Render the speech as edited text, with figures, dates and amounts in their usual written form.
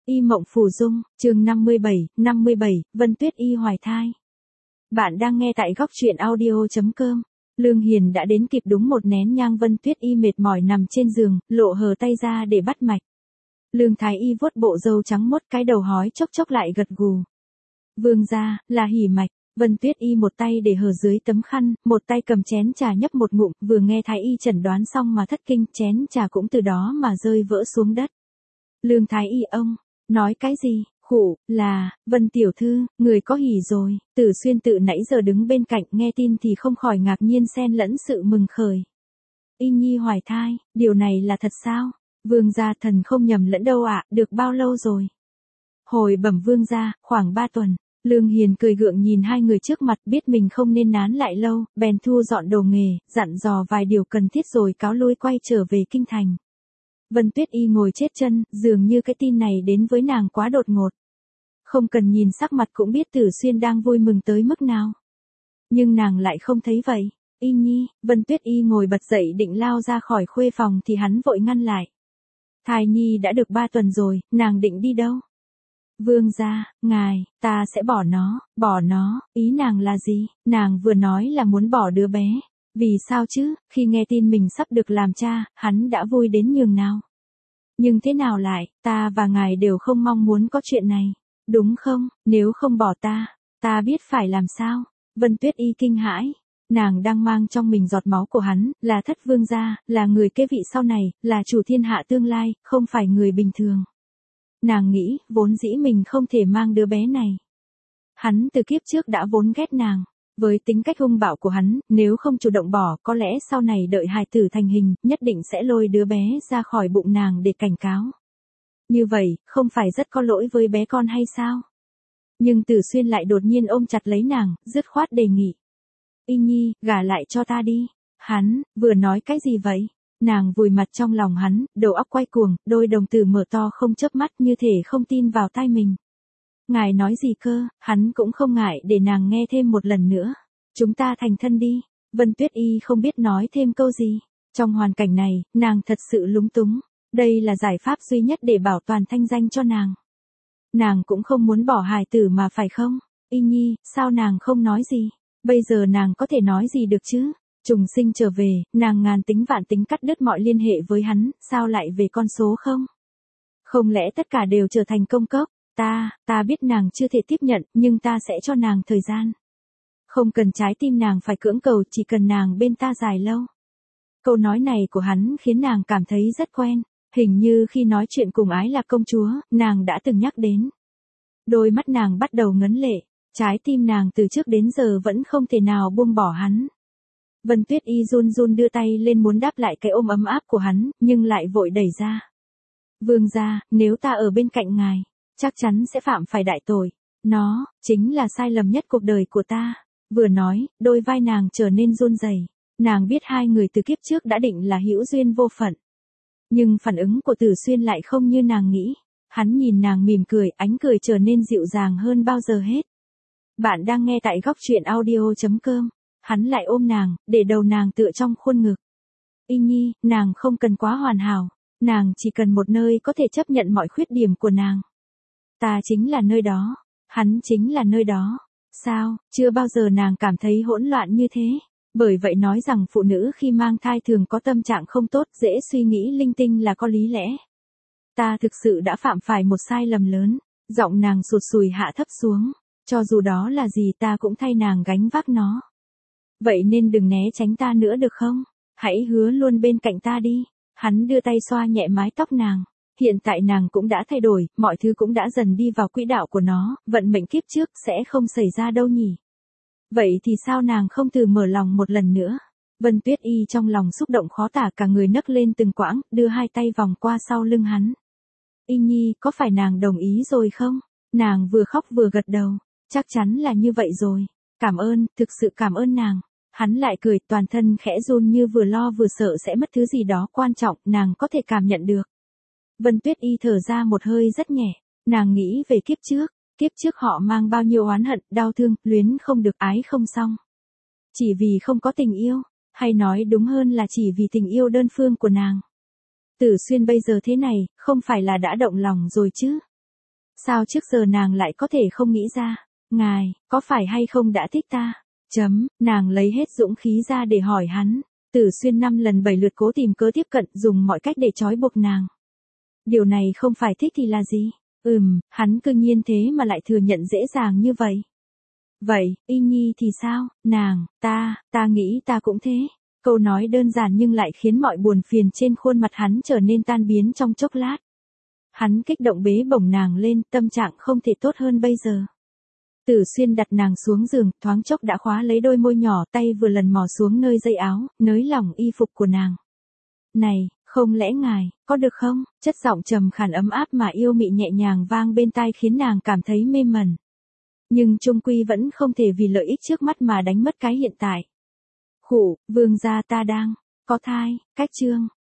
Y mộng phù dung, chương 57, Vân Tuyết Y hoài thai. Bạn đang nghe tại góc truyện audio.com. Lương Hiền đã đến kịp đúng một nén nhang. Vân Tuyết Y mệt mỏi nằm trên giường, lộ hờ tay ra để bắt mạch. Lương Thái Y vuốt bộ râu trắng mốt, cái đầu hói chốc chốc lại gật gù. Vương gia, là hỉ mạch. Vân Tuyết Y một tay để hờ dưới tấm khăn, một tay cầm chén trà nhấp một ngụm, vừa nghe Thái Y chẩn đoán xong mà thất kinh, chén trà cũng từ đó mà rơi vỡ xuống đất. Lương Thái Y ông nói cái gì? Khụ, là, Vân tiểu thư, người có hỉ rồi. Tử Xuyên tự nãy giờ đứng bên cạnh nghe tin thì không khỏi ngạc nhiên xen lẫn sự mừng khởi. Y nhi hoài thai, điều này là thật sao? Vương gia, thần không nhầm lẫn đâu ạ, được bao lâu rồi? Hồi bẩm vương gia, khoảng 3 tuần. Lương Hiền cười gượng nhìn hai người trước mặt, biết mình không nên nán lại lâu, bèn thu dọn đồ nghề, dặn dò vài điều cần thiết rồi cáo lui quay trở về kinh thành. Vân Tuyết Y ngồi chết chân, dường như cái tin này đến với nàng quá đột ngột. Không cần nhìn sắc mặt cũng biết Tử Xuyên đang vui mừng tới mức nào. Nhưng nàng lại không thấy vậy. Y nhi, Vân Tuyết Y ngồi bật dậy định lao ra khỏi khuê phòng thì hắn vội ngăn lại. Thai nhi đã được 3 tuần rồi, nàng định đi đâu? Vương gia, ngài, ta sẽ bỏ nó, ý nàng là gì? Nàng vừa nói là muốn bỏ đứa bé. Vì sao chứ, khi nghe tin mình sắp được làm cha, hắn đã vui đến nhường nào. Nhưng thế nào lại, ta và ngài đều không mong muốn có chuyện này. Đúng không, nếu không bỏ ta biết phải làm sao? Vân Tuyết Y kinh hãi. Nàng đang mang trong mình giọt máu của hắn, là thất vương gia, là người kế vị sau này, là chủ thiên hạ tương lai, không phải người bình thường. Nàng nghĩ, vốn dĩ mình không thể mang đứa bé này. Hắn từ kiếp trước đã vốn ghét nàng. Với tính cách hung bạo của hắn, nếu không chủ động bỏ, có lẽ sau này đợi hài tử thành hình, nhất định sẽ lôi đứa bé ra khỏi bụng nàng để cảnh cáo. Như vậy, không phải rất có lỗi với bé con hay sao? Nhưng Tử Xuyên lại đột nhiên ôm chặt lấy nàng, dứt khoát đề nghị. Y nhi, gả lại cho ta đi. Hắn, vừa nói cái gì vậy? Nàng vùi mặt trong lòng hắn, đầu óc quay cuồng, đôi đồng tử mở to không chớp mắt như thể không tin vào tai mình. Ngài nói gì cơ? Hắn cũng không ngại để nàng nghe thêm một lần nữa. Chúng ta thành thân đi. Vân Tuyết Y không biết nói thêm câu gì. Trong hoàn cảnh này, nàng thật sự lúng túng. Đây là giải pháp duy nhất để bảo toàn thanh danh cho nàng. Nàng cũng không muốn bỏ hài tử mà phải không? Y nhi, sao nàng không nói gì? Bây giờ nàng có thể nói gì được chứ? Trùng sinh trở về, nàng ngàn tính vạn tính cắt đứt mọi liên hệ với hắn, sao lại về con số không? Không lẽ tất cả đều trở thành công cốc? Ta biết nàng chưa thể tiếp nhận, nhưng ta sẽ cho nàng thời gian. Không cần trái tim nàng phải cưỡng cầu, chỉ cần nàng bên ta dài lâu. Câu nói này của hắn khiến nàng cảm thấy rất quen. Hình như khi nói chuyện cùng Ái Lạc công chúa, nàng đã từng nhắc đến. Đôi mắt nàng bắt đầu ngấn lệ, trái tim nàng từ trước đến giờ vẫn không thể nào buông bỏ hắn. Vân Tuyết Y run run đưa tay lên muốn đáp lại cái ôm ấm áp của hắn, nhưng lại vội đẩy ra. Vương gia, nếu ta ở bên cạnh ngài, chắc chắn sẽ phạm phải đại tội. Nó, chính là sai lầm nhất cuộc đời của ta. Vừa nói, đôi vai nàng trở nên run rẩy. Nàng biết hai người từ kiếp trước đã định là hữu duyên vô phận. Nhưng phản ứng của Tử Xuyên lại không như nàng nghĩ. Hắn nhìn nàng mỉm cười, ánh cười trở nên dịu dàng hơn bao giờ hết. Bạn đang nghe tại góc truyện audio.com. Hắn lại ôm nàng, để đầu nàng tựa trong khuôn ngực. Y nhi, nàng không cần quá hoàn hảo. Nàng chỉ cần một nơi có thể chấp nhận mọi khuyết điểm của nàng. Ta chính là nơi đó. Hắn chính là nơi đó. Sao, chưa bao giờ nàng cảm thấy hỗn loạn như thế. Bởi vậy nói rằng phụ nữ khi mang thai thường có tâm trạng không tốt, dễ suy nghĩ linh tinh là có lý lẽ. Ta thực sự đã phạm phải một sai lầm lớn. Giọng nàng sụt sùi hạ thấp xuống. Cho dù đó là gì ta cũng thay nàng gánh vác nó. Vậy nên đừng né tránh ta nữa được không? Hãy hứa luôn bên cạnh ta đi. Hắn đưa tay xoa nhẹ mái tóc nàng. Hiện tại nàng cũng đã thay đổi, mọi thứ cũng đã dần đi vào quỹ đạo của nó, vận mệnh kiếp trước sẽ không xảy ra đâu nhỉ. Vậy thì sao nàng không thử mở lòng một lần nữa? Vân Tuyết Y trong lòng xúc động khó tả, cả người nấc lên từng quãng, đưa hai tay vòng qua sau lưng hắn. Y nhi, có phải nàng đồng ý rồi không? Nàng vừa khóc vừa gật đầu. Chắc chắn là như vậy rồi. Cảm ơn, thực sự cảm ơn nàng. Hắn lại cười, toàn thân khẽ run như vừa lo vừa sợ sẽ mất thứ gì đó quan trọng, nàng có thể cảm nhận được. Vân Tuyết Y thở ra một hơi rất nhẹ. Nàng nghĩ về kiếp trước họ mang bao nhiêu oán hận, đau thương, luyến không được, ái không xong. Chỉ vì không có tình yêu, hay nói đúng hơn là chỉ vì tình yêu đơn phương của nàng. Tử Xuyên bây giờ thế này, không phải là đã động lòng rồi chứ? Sao trước giờ nàng lại có thể không nghĩ ra? Ngài, có phải hay không đã thích ta? Nàng lấy hết dũng khí ra để hỏi hắn. Tử Xuyên 5 lần 7 lượt cố tìm cớ tiếp cận, dùng mọi cách để trói buộc nàng. Điều này không phải thích thì là gì? Hắn cương nhiên thế mà lại thừa nhận dễ dàng như vậy. Vậy, Y Nhi thì sao? Nàng, ta nghĩ ta cũng thế. Câu nói đơn giản nhưng lại khiến mọi buồn phiền trên khuôn mặt hắn trở nên tan biến trong chốc lát. Hắn kích động bế bổng nàng lên, tâm trạng không thể tốt hơn bây giờ. Tử Xuyên đặt nàng xuống giường, thoáng chốc đã khóa lấy đôi môi nhỏ, tay vừa lần mò xuống nơi dây áo, nới lỏng y phục của nàng. Này, không lẽ ngài, có được không? Chất giọng trầm khàn ấm áp mà yêu mị nhẹ nhàng vang bên tai khiến nàng cảm thấy mê mẩn. Nhưng chung quy vẫn không thể vì lợi ích trước mắt mà đánh mất cái hiện tại. Khụ, vương gia ta đang có thai, cách chương.